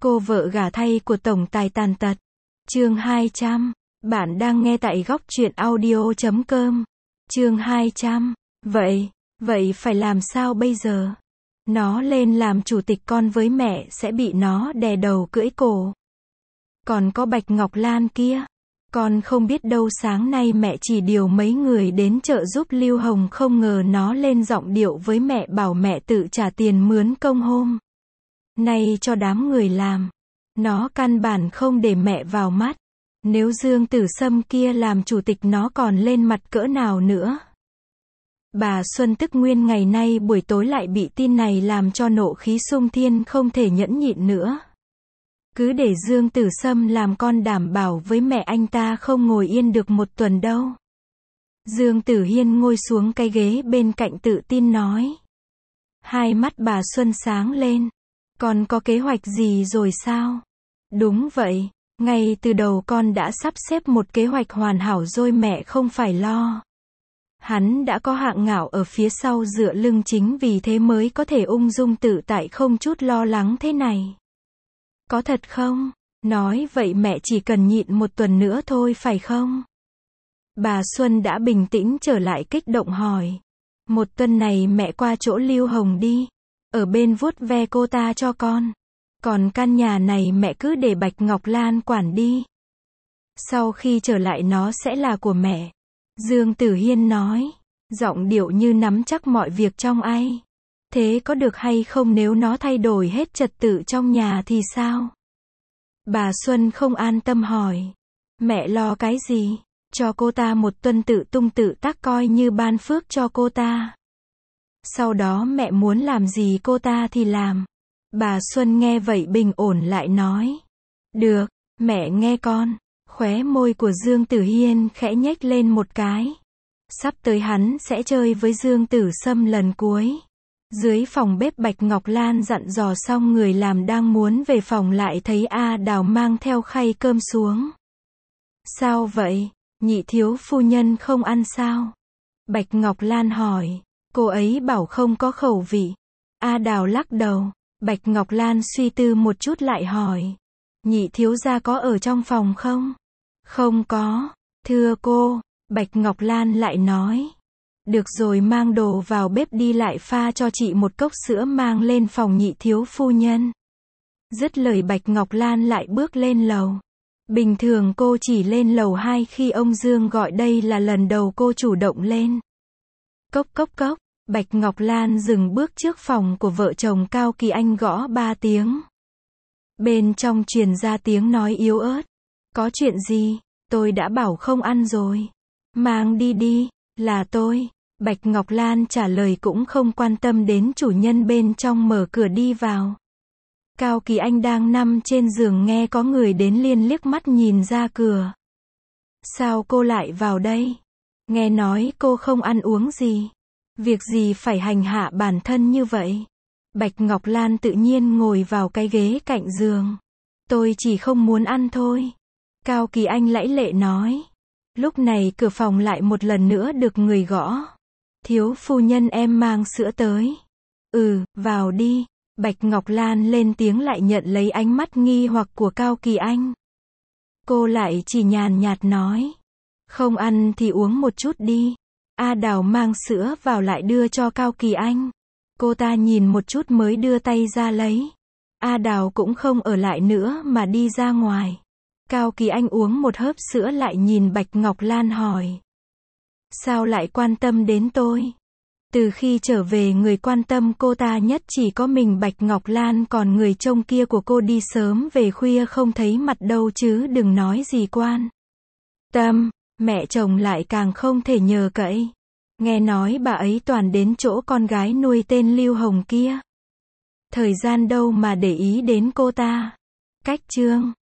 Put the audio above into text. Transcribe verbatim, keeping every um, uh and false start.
Cô vợ gả thay của tổng tài tàn tật. Chương hai trăm. Bạn đang nghe tại góc truyện audio chấm com. Chương hai trăm. Vậy, vậy phải làm sao bây giờ? Nó lên làm chủ tịch con với mẹ sẽ bị nó đè đầu cưỡi cổ. Còn có Bạch Ngọc Lan kia. Con không biết đâu, sáng nay mẹ chỉ điều mấy người đến trợ giúp Lưu Hồng, không ngờ nó lên giọng điệu với mẹ bảo mẹ tự trả tiền mướn công hôm nay cho đám người làm. Nó căn bản không để mẹ vào mắt. Nếu Dương Tử Sâm kia làm chủ tịch nó còn lên mặt cỡ nào nữa. Bà Xuân tức nguyên ngày nay buổi tối lại bị tin này làm cho nộ khí sung thiên, không thể nhẫn nhịn nữa. Cứ để Dương Tử Sâm làm, con đảm bảo với mẹ anh ta không ngồi yên được một tuần đâu. Dương Tử Hiên ngồi xuống cái ghế bên cạnh tự tin nói. Hai mắt bà Xuân sáng lên. Con có kế hoạch gì rồi sao? Đúng vậy, ngay từ đầu con đã sắp xếp một kế hoạch hoàn hảo rồi, mẹ không phải lo. Hắn đã có Hạng Ngạo ở phía sau dựa lưng, chính vì thế mới có thể ung dung tự tại không chút lo lắng thế này. Có thật không? Nói vậy mẹ chỉ cần nhịn một tuần nữa thôi phải không? Bà Xuân đã bình tĩnh trở lại, kích động hỏi. Một tuần này mẹ qua chỗ Lưu Hồng đi. Ở bên vuốt ve cô ta cho con. Còn căn nhà này mẹ cứ để Bạch Ngọc Lan quản đi. Sau khi trở lại nó sẽ là của mẹ. Dương Tử Hiên nói. Giọng điệu như nắm chắc mọi việc trong ai. Thế có được hay không, nếu nó thay đổi hết trật tự trong nhà thì sao? Bà Xuân không an tâm hỏi. Mẹ lo cái gì? Cho cô ta một tuần tự tung tự tác coi như ban phước cho cô ta. Sau đó mẹ muốn làm gì cô ta thì làm. Bà Xuân nghe vậy bình ổn lại nói. Được, mẹ nghe con. Khóe môi của Dương Tử Hiên khẽ nhếch lên một cái. Sắp tới hắn sẽ chơi với Dương Tử Sâm lần cuối. Dưới phòng bếp Bạch Ngọc Lan dặn dò xong người làm đang muốn về phòng lại thấy A Đào mang theo khay cơm xuống. Sao vậy? Nhị thiếu phu nhân không ăn sao? Bạch Ngọc Lan hỏi. Cô ấy bảo không có khẩu vị. A Đào lắc đầu. Bạch Ngọc Lan suy tư một chút lại hỏi. Nhị thiếu gia có ở trong phòng không? Không có. Thưa cô. Bạch Ngọc Lan lại nói. Được rồi, mang đồ vào bếp đi, lại pha cho chị một cốc sữa mang lên phòng nhị thiếu phu nhân. Dứt lời Bạch Ngọc Lan lại bước lên lầu. Bình thường cô chỉ lên lầu hai khi ông Dương gọi, đây là lần đầu cô chủ động lên. Cốc cốc cốc, Bạch Ngọc Lan dừng bước trước phòng của vợ chồng Cao Kỳ Anh, gõ ba tiếng. Bên trong truyền ra tiếng nói yếu ớt. Có chuyện gì? Tôi đã bảo không ăn rồi. Mang đi đi. Là tôi. Bạch Ngọc Lan trả lời cũng không quan tâm đến chủ nhân bên trong, mở cửa đi vào. Cao Kỳ Anh đang nằm trên giường nghe có người đến liền liếc mắt nhìn ra cửa. Sao cô lại vào đây? Nghe nói cô không ăn uống gì. Việc gì phải hành hạ bản thân như vậy? Bạch Ngọc Lan tự nhiên ngồi vào cái ghế cạnh giường. Tôi chỉ không muốn ăn thôi. Cao Kỳ Anh lãy lệ nói. Lúc này cửa phòng lại một lần nữa được người gõ. Thiếu phu nhân, em mang sữa tới. Ừ, vào đi. Bạch Ngọc Lan lên tiếng lại nhận lấy ánh mắt nghi hoặc của Cao Kỳ Anh. Cô lại chỉ nhàn nhạt nói. Không ăn thì uống một chút đi. A Đào mang sữa vào lại đưa cho Cao Kỳ Anh. Cô ta nhìn một chút mới đưa tay ra lấy. A Đào cũng không ở lại nữa mà đi ra ngoài. Cao Kỳ Anh uống một hớp sữa lại nhìn Bạch Ngọc Lan hỏi. Sao lại quan tâm đến tôi? Từ khi trở về người quan tâm cô ta nhất chỉ có mình Bạch Ngọc Lan, còn người trông kia của cô đi sớm về khuya không thấy mặt đâu chứ đừng nói gì quan tâm. Mẹ chồng lại càng không thể nhờ cậy. Nghe nói bà ấy toàn đến chỗ con gái nuôi tên Lưu Hồng kia. Thời gian đâu mà để ý đến cô ta. Cách chương.